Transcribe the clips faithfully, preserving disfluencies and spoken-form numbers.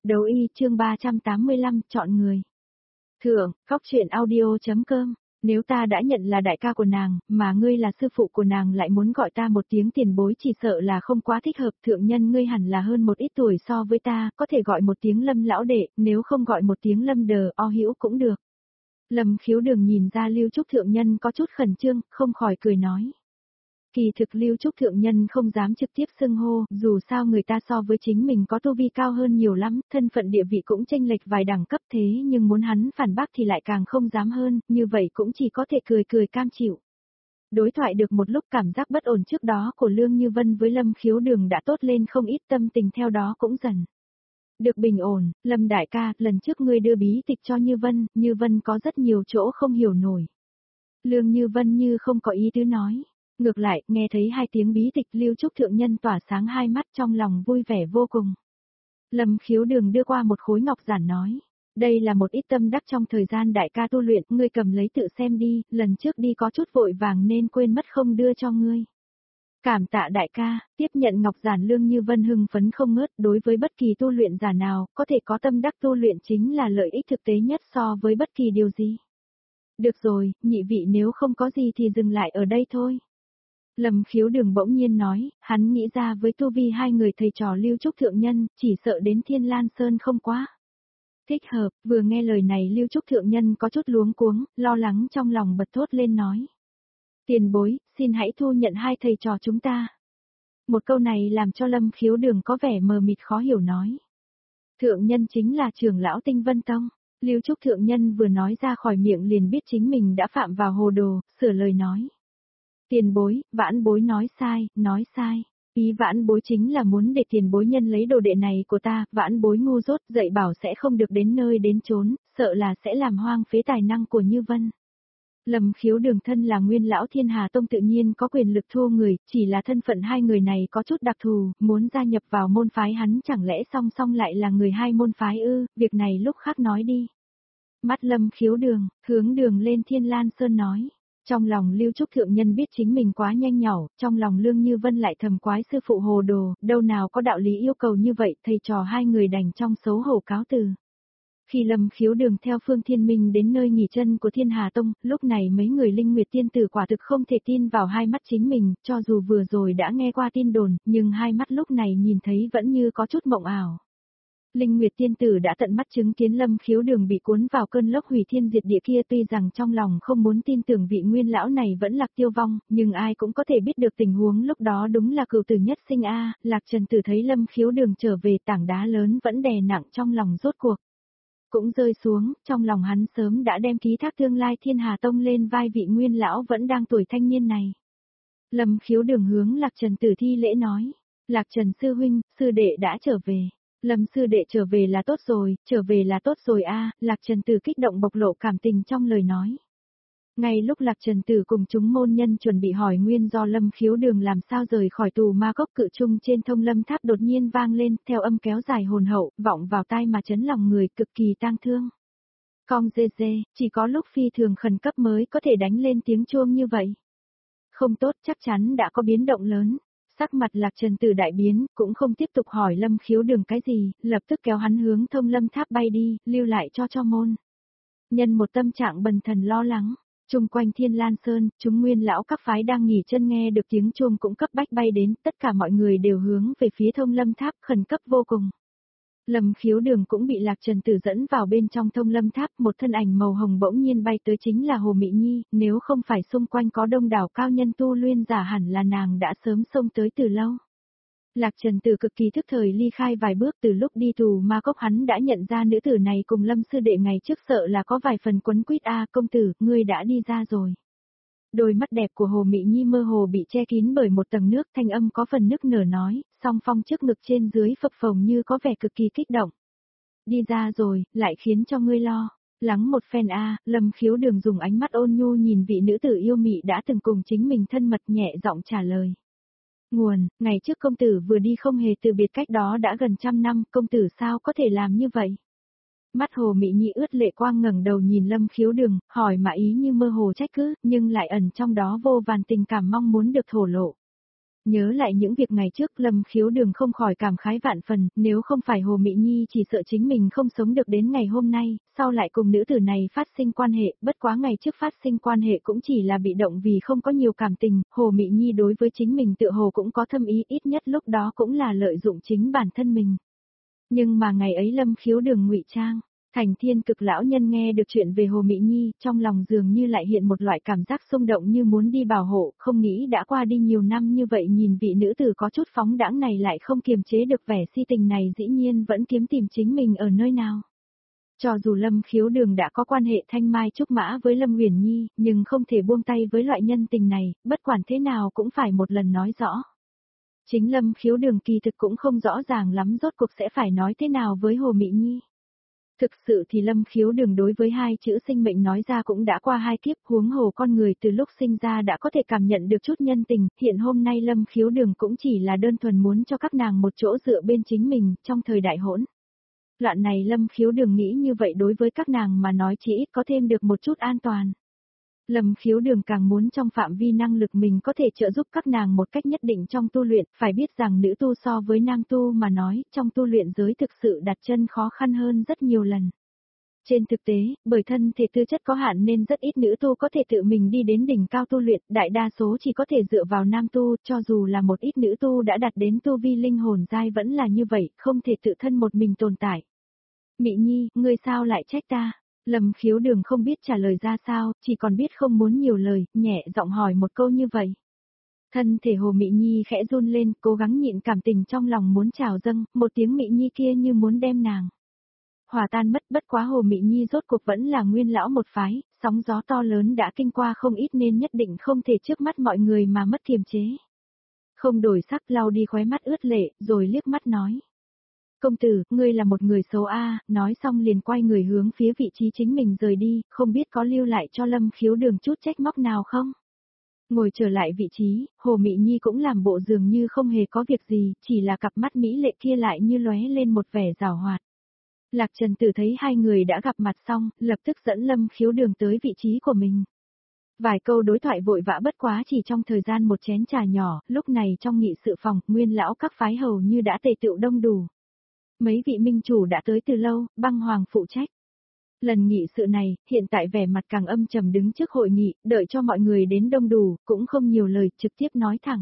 Đấu y chương ba trăm tám mươi lăm chọn người. Thượng, Cóc truyện audio.com. Nếu ta đã nhận là đại ca của nàng, mà ngươi là sư phụ của nàng lại muốn gọi ta một tiếng tiền bối chỉ sợ là không quá thích hợp. Thượng nhân ngươi hẳn là hơn một ít tuổi so với ta, có thể gọi một tiếng Lâm lão đệ, nếu không gọi một tiếng Lâm đờ o hữu cũng được. Lâm Khiếu Đường nhìn ra Lưu Trúc thượng nhân có chút khẩn trương, không khỏi cười nói. Kỳ thực Lưu Trúc thượng nhân không dám trực tiếp xưng hô, dù sao người ta so với chính mình có tu vi cao hơn nhiều lắm, thân phận địa vị cũng chênh lệch vài đẳng cấp thế nhưng muốn hắn phản bác thì lại càng không dám hơn, như vậy cũng chỉ có thể cười cười cam chịu. Đối thoại được một lúc cảm giác bất ổn trước đó của Lương Như Vân với Lâm Khiếu Đường đã tốt lên không ít, tâm tình theo đó cũng dần được bình ổn. Lâm đại ca, lần trước ngươi đưa bí tịch cho Như Vân, Như Vân có rất nhiều chỗ không hiểu nổi. Lương Như Vân như không có ý tứ nói. Ngược lại, nghe thấy hai tiếng bí tịch Lưu Trúc thượng nhân tỏa sáng hai mắt trong lòng vui vẻ vô cùng. Lâm Khiếu Đường đưa qua một khối ngọc giản nói. Đây là một ít tâm đắc trong thời gian đại ca tu luyện, ngươi cầm lấy tự xem đi, lần trước đi có chút vội vàng nên quên mất không đưa cho ngươi. Cảm tạ đại ca, tiếp nhận ngọc giản Lương Như Vân hưng phấn không ngớt, đối với bất kỳ tu luyện giả nào, có thể có tâm đắc tu luyện chính là lợi ích thực tế nhất so với bất kỳ điều gì. Được rồi, nhị vị nếu không có gì thì dừng lại ở đây thôi. Lâm Khiếu Đường bỗng nhiên nói, hắn nghĩ ra với tu vi hai người thầy trò Lưu Trúc thượng nhân, chỉ sợ đến Thiên Lan Sơn không quá thích hợp. Vừa nghe lời này Lưu Trúc thượng nhân có chút luống cuống, lo lắng trong lòng bật thốt lên nói. Tiền bối, xin hãy thu nhận hai thầy trò chúng ta. Một câu này làm cho Lâm Khiếu Đường có vẻ mờ mịt khó hiểu nói. Thượng nhân chính là trưởng lão Tinh Vân Tông. Lưu Trúc thượng nhân vừa nói ra khỏi miệng liền biết chính mình đã phạm vào hồ đồ, sửa lời nói. Tiền bối, vãn bối nói sai, nói sai. Ý vãn bối chính là muốn để tiền bối nhân lấy đồ đệ này của ta, vãn bối ngu dốt dạy bảo sẽ không được đến nơi đến chốn, sợ là sẽ làm hoang phế tài năng của Như Vân. Lâm Khiếu Đường thân là nguyên lão Thiên Hà Tông tự nhiên có quyền lực thu người, chỉ là thân phận hai người này có chút đặc thù, muốn gia nhập vào môn phái hắn chẳng lẽ song song lại là người hai môn phái ư, việc này lúc khác nói đi. Mắt Lâm Khiếu Đường, hướng đường lên Thiên Lan Sơn nói. Trong lòng Lưu Trúc thượng nhân biết chính mình quá nhanh nhỏ, trong lòng Lương Như Vân lại thầm quái sư phụ hồ đồ, đâu nào có đạo lý yêu cầu như vậy, thầy trò hai người đành trong xấu hổ cáo từ. Khi Lâm Khiếu Đường theo Phương Thiên Minh đến nơi nghỉ chân của Thiên Hà Tông, lúc này mấy người Linh Nguyệt tiên tử quả thực không thể tin vào hai mắt chính mình, cho dù vừa rồi đã nghe qua tin đồn, nhưng hai mắt lúc này nhìn thấy vẫn như có chút mộng ảo. Linh Nguyệt tiên tử đã tận mắt chứng kiến Lâm Khiếu Đường bị cuốn vào cơn lốc hủy thiên diệt địa kia, tuy rằng trong lòng không muốn tin tưởng vị nguyên lão này vẫn lạc tiêu vong, nhưng ai cũng có thể biết được tình huống lúc đó đúng là cựu tử nhất sinh a. Lạc Trần Tử thấy Lâm Khiếu Đường trở về, tảng đá lớn vẫn đè nặng trong lòng rốt cuộc cũng rơi xuống, trong lòng hắn sớm đã đem ký thác tương lai Thiên Hà Tông lên vai vị nguyên lão vẫn đang tuổi thanh niên này. Lâm Khiếu Đường hướng Lạc Trần Tử thi lễ nói, Lạc Trần sư huynh, sư đệ đã trở về. Lâm sư đệ trở về là tốt rồi, trở về là tốt rồi a. Lạc Trần Tử kích động bộc lộ cảm tình trong lời nói. Ngay lúc Lạc Trần Tử cùng chúng môn nhân chuẩn bị hỏi nguyên do Lâm Khiếu Đường làm sao rời khỏi tù ma cốc cự trung trên Thông Lâm Tháp đột nhiên vang lên, theo âm kéo dài hồn hậu, vọng vào tai mà chấn lòng người, cực kỳ tang thương. Cong dê dê, chỉ có lúc phi thường khẩn cấp mới có thể đánh lên tiếng chuông như vậy. Không tốt, chắc chắn đã có biến động lớn. Sắc mặt Lạc Trần Tử đại biến, cũng không tiếp tục hỏi Lâm Khiếu Đường cái gì, lập tức kéo hắn hướng Thông Lâm Tháp bay đi, lưu lại cho cho môn nhân một tâm trạng bần thần lo lắng. Trung quanh Thiên Lan Sơn, chúng nguyên lão các phái đang nghỉ chân nghe được tiếng chuông cũng cấp bách bay đến, tất cả mọi người đều hướng về phía Thông Lâm Tháp, khẩn cấp vô cùng. Lâm Khiếu Đường cũng bị Lạc Trần Tử dẫn vào bên trong Thông Lâm Tháp, một thân ảnh màu hồng bỗng nhiên bay tới chính là Hồ Mị Nhi, nếu không phải xung quanh có đông đảo cao nhân tu luyện giả hẳn là nàng đã sớm xông tới từ lâu. Lạc Trần Tử cực kỳ thức thời ly khai vài bước, từ lúc đi tù ma cốc hắn đã nhận ra nữ tử này cùng Lâm sư đệ ngày trước sợ là có vài phần quấn quýt a. Công tử, ngươi đã đi ra rồi. Đôi mắt đẹp của Hồ Mị Nhi mơ hồ bị che kín bởi một tầng nước, thanh âm có phần nức nở nói, song phong trước ngực trên dưới phập phồng như có vẻ cực kỳ kích động. Đi ra rồi, lại khiến cho ngươi lo lắng một phen a. Lâm Khiếu Đường dùng ánh mắt ôn nhu nhìn vị nữ tử yêu mị đã từng cùng chính mình thân mật, nhẹ giọng trả lời. Nguồn, ngày trước công tử vừa đi không hề từ biệt, cách đó đã gần trăm năm, công tử sao có thể làm như vậy? Mắt Hồ Mị Nhi ướt lệ quang ngẩng đầu nhìn Lâm Khiếu Đường, hỏi mà ý như mơ hồ trách cứ, nhưng lại ẩn trong đó vô vàn tình cảm mong muốn được thổ lộ. Nhớ lại những việc ngày trước Lâm Khiếu Đường không khỏi cảm khái vạn phần, nếu không phải Hồ Mị Nhi chỉ sợ chính mình không sống được đến ngày hôm nay, sau lại cùng nữ tử này phát sinh quan hệ, bất quá ngày trước phát sinh quan hệ cũng chỉ là bị động vì không có nhiều cảm tình, Hồ Mị Nhi đối với chính mình tựa hồ cũng có thâm ý, ít nhất lúc đó cũng là lợi dụng chính bản thân mình. Nhưng mà ngày ấy Lâm Khiếu Đường ngụy trang. Thành Thiên Cực lão nhân nghe được chuyện về Hồ Mị Nhi, trong lòng dường như lại hiện một loại cảm giác xung động như muốn đi bảo hộ, không nghĩ đã qua đi nhiều năm như vậy nhìn vị nữ tử có chút phóng đãng này lại không kiềm chế được vẻ si tình này dĩ nhiên vẫn kiếm tìm chính mình ở nơi nào. Cho dù Lâm Khiếu Đường đã có quan hệ thanh mai trúc mã với Lâm Uyển Nhi, nhưng không thể buông tay với loại nhân tình này, bất quản thế nào cũng phải một lần nói rõ. Chính Lâm Khiếu Đường kỳ thực cũng không rõ ràng lắm rốt cuộc sẽ phải nói thế nào với Hồ Mị Nhi. Thực sự thì Lâm Khiếu Đường đối với hai chữ sinh mệnh nói ra cũng đã qua hai kiếp, huống hồ con người từ lúc sinh ra đã có thể cảm nhận được chút nhân tình, hiện hôm nay Lâm Khiếu Đường cũng chỉ là đơn thuần muốn cho các nàng một chỗ dựa bên chính mình, trong thời đại hỗn loạn này Lâm Khiếu Đường nghĩ như vậy đối với các nàng mà nói chỉ ít có thêm được một chút an toàn. Lâm Khiếu Đường càng muốn trong phạm vi năng lực mình có thể trợ giúp các nàng một cách nhất định trong tu luyện, phải biết rằng nữ tu so với nam tu mà nói, trong tu luyện giới thực sự đặt chân khó khăn hơn rất nhiều lần. Trên thực tế, bởi thân thể tư chất có hạn nên rất ít nữ tu có thể tự mình đi đến đỉnh cao tu luyện, đại đa số chỉ có thể dựa vào nam tu, cho dù là một ít nữ tu đã đạt đến tu vi linh hồn giai vẫn là như vậy, không thể tự thân một mình tồn tại. Mị Nhi, ngươi sao lại trách ta? Lâm Khiếu Đường không biết trả lời ra sao, chỉ còn biết không muốn nhiều lời, nhẹ giọng hỏi một câu như vậy. Thân thể Hồ Mị Nhi khẽ run lên, cố gắng nhịn cảm tình trong lòng muốn trào dâng, một tiếng Mị Nhi kia như muốn đem nàng hòa tan mất, bất quá Hồ Mị Nhi rốt cuộc vẫn là nguyên lão một phái, sóng gió to lớn đã kinh qua không ít nên nhất định không thể trước mắt mọi người mà mất kiềm chế. Không đổi sắc lau đi khóe mắt ướt lệ, rồi liếc mắt nói. Công tử, ngươi là một người xấu a, nói xong liền quay người hướng phía vị trí chính mình rời đi, không biết có lưu lại cho Lâm Khiếu Đường chút trách móc nào không? Ngồi trở lại vị trí, Hồ Mị Nhi cũng làm bộ dường như không hề có việc gì, chỉ là cặp mắt mỹ lệ kia lại như lóe lên một vẻ giảo hoạt. Lạc Trần Tử thấy hai người đã gặp mặt xong, lập tức dẫn Lâm Khiếu Đường tới vị trí của mình. Vài câu đối thoại vội vã bất quá chỉ trong thời gian một chén trà nhỏ, lúc này trong nghị sự phòng, nguyên lão các phái hầu như đã tề tựu đông đủ. Mấy vị minh chủ đã tới từ lâu, Băng Hoàng phụ trách. Lần nghị sự này, hiện tại vẻ mặt càng âm trầm đứng trước hội nghị, đợi cho mọi người đến đông đủ, cũng không nhiều lời, trực tiếp nói thẳng.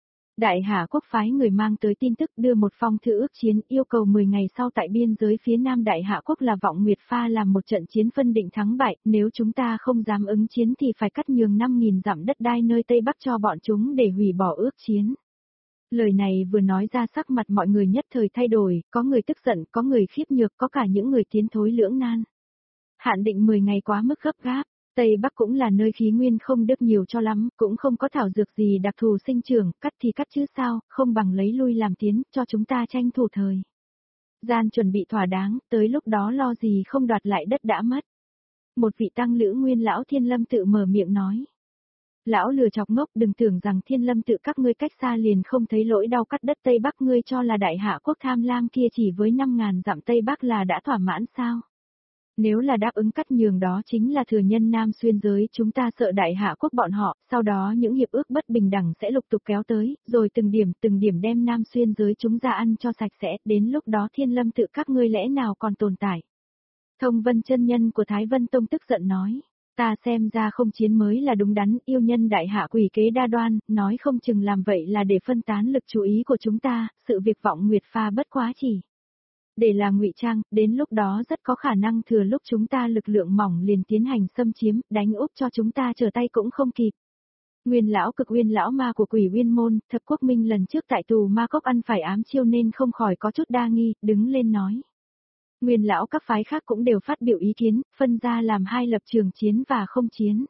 Đại Hạ quốc phái người mang tới tin tức đưa một phong thư ước chiến yêu cầu mười ngày sau tại biên giới phía nam Đại Hạ quốc là Vọng Nguyệt Pha làm một trận chiến phân định thắng bại, nếu chúng ta không dám ứng chiến thì phải cắt nhường năm nghìn dặm đất đai nơi Tây Bắc cho bọn chúng để hủy bỏ ước chiến. Lời này vừa nói ra sắc mặt mọi người nhất thời thay đổi, có người tức giận, có người khiếp nhược, có cả những người tiến thối lưỡng nan. Hạn định mười ngày quá mức gấp gáp, Tây Bắc cũng là nơi khí nguyên không được nhiều cho lắm, cũng không có thảo dược gì đặc thù sinh trưởng, cắt thì cắt chứ sao, không bằng lấy lui làm tiến, cho chúng ta tranh thủ thời gian chuẩn bị thỏa đáng, tới lúc đó lo gì không đoạt lại đất đã mất. Một vị tăng lữ nguyên lão Thiên Lâm tự mở miệng nói. Lão lừa chọc ngốc, đừng tưởng rằng Thiên Lâm tự các ngươi cách xa liền không thấy lỗi đau cắt đất Tây Bắc, ngươi cho là Đại Hạ quốc tham lam kia chỉ với năm ngàn dặm Tây Bắc là đã thỏa mãn sao? Nếu là đáp ứng cắt nhường đó chính là thừa nhân Nam xuyên giới, chúng ta sợ Đại Hạ quốc bọn họ, sau đó những hiệp ước bất bình đẳng sẽ lục tục kéo tới, rồi từng điểm từng điểm đem Nam xuyên giới chúng ra ăn cho sạch sẽ, đến lúc đó Thiên Lâm tự các ngươi lẽ nào còn tồn tại? Thông Vân chân nhân của Thái Vân Tông tức giận nói. Ta xem ra không chiến mới là đúng đắn, yêu nhân Đại Hạ quỷ kế đa đoan, nói không chừng làm vậy là để phân tán lực chú ý của chúng ta, sự việc Vọng Nguyệt Pha bất quá chỉ để là ngụy trang, đến lúc đó rất có khả năng thừa lúc chúng ta lực lượng mỏng liền tiến hành xâm chiếm, đánh úp cho chúng ta trở tay cũng không kịp. Nguyên lão cực nguyên lão ma của Quỷ Uyên môn, Thập Quốc Minh lần trước tại tù ma cốc ăn phải ám chiêu nên không khỏi có chút đa nghi, đứng lên nói. Nguyên lão các phái khác cũng đều phát biểu ý kiến, phân ra làm hai lập trường chiến và không chiến.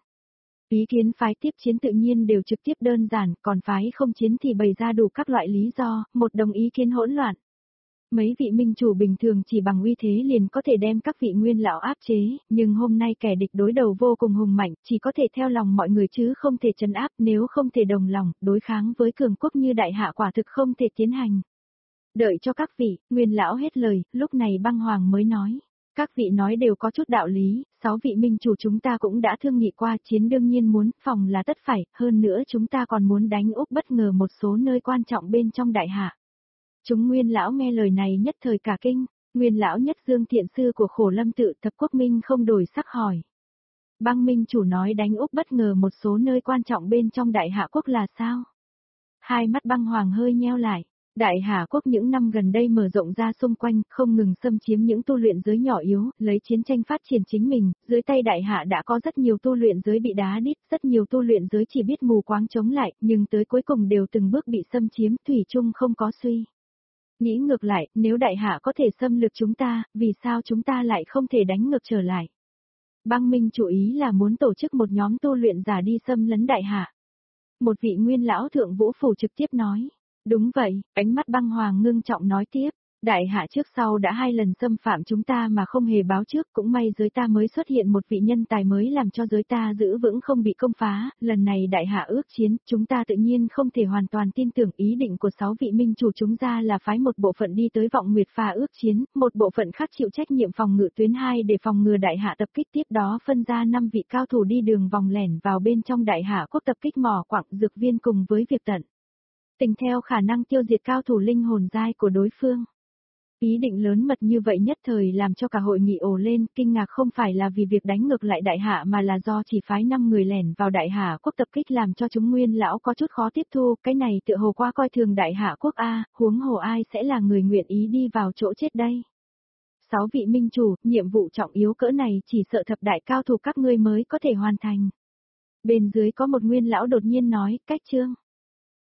Ý kiến phái tiếp chiến tự nhiên đều trực tiếp đơn giản, còn phái không chiến thì bày ra đủ các loại lý do, một đồng ý kiến hỗn loạn. Mấy vị minh chủ bình thường chỉ bằng uy thế liền có thể đem các vị nguyên lão áp chế, nhưng hôm nay kẻ địch đối đầu vô cùng hùng mạnh, chỉ có thể theo lòng mọi người chứ không thể trấn áp, nếu không thể đồng lòng, đối kháng với cường quốc như Đại Hạ quả thực không thể tiến hành. Đợi cho các vị, nguyên lão hết lời, lúc này Băng Hoàng mới nói. Các vị nói đều có chút đạo lý, sáu vị minh chủ chúng ta cũng đã thương nghị qua, chiến đương nhiên muốn, phòng là tất phải, hơn nữa chúng ta còn muốn đánh úp bất ngờ một số nơi quan trọng bên trong đại hạ. Chúng Nguyên lão nghe lời này nhất thời cả kinh, Nguyên lão nhất dương thiện sư của Khổ Lâm tự Thập Quốc Minh không đổi sắc hỏi. Băng minh chủ nói đánh úp bất ngờ một số nơi quan trọng bên trong đại hạ quốc là sao? Hai mắt băng hoàng hơi nheo lại. Đại Hà Quốc những năm gần đây mở rộng ra xung quanh, không ngừng xâm chiếm những tu luyện giới nhỏ yếu, lấy chiến tranh phát triển chính mình, dưới tay Đại Hạ đã có rất nhiều tu luyện giới bị đá đít, rất nhiều tu luyện giới chỉ biết mù quáng chống lại, nhưng tới cuối cùng đều từng bước bị xâm chiếm, thủy chung không có suy. Nghĩ ngược lại, nếu Đại Hạ có thể xâm lược chúng ta, vì sao chúng ta lại không thể đánh ngược trở lại? Băng Minh chủ ý là muốn tổ chức một nhóm tu luyện giả đi xâm lấn Đại Hạ. Một vị nguyên lão thượng vũ phủ trực tiếp nói. Đúng vậy, ánh mắt băng hoàng ngưng trọng nói tiếp, đại hạ trước sau đã hai lần xâm phạm chúng ta mà không hề báo trước, cũng may giới ta mới xuất hiện một vị nhân tài mới làm cho giới ta giữ vững không bị công phá, lần này đại hạ ước chiến, chúng ta tự nhiên không thể hoàn toàn tin tưởng ý định của sáu vị minh chủ chúng ra là phái một bộ phận đi tới vọng nguyệt pha ước chiến, một bộ phận khác chịu trách nhiệm phòng ngự tuyến hai để phòng ngừa đại hạ tập kích, tiếp đó phân ra năm vị cao thủ đi đường vòng lẻn vào bên trong đại hạ quốc tập kích mỏ quặng dược viên cùng với việc tận tình theo khả năng tiêu diệt cao thủ linh hồn giai của đối phương. Ý định lớn mật như vậy nhất thời làm cho cả hội nghị ồ lên, kinh ngạc không phải là vì việc đánh ngược lại đại hạ mà là do chỉ phái năm người lẻn vào đại hạ quốc tập kích làm cho chúng Nguyên lão có chút khó tiếp thu, cái này tựa hồ qua coi thường đại hạ quốc a, huống hồ ai sẽ là người nguyện ý đi vào chỗ chết đây. Sáu vị minh chủ, nhiệm vụ trọng yếu cỡ này chỉ sợ thập đại cao thủ các ngươi mới có thể hoàn thành. Bên dưới có một Nguyên lão đột nhiên nói, cách chương.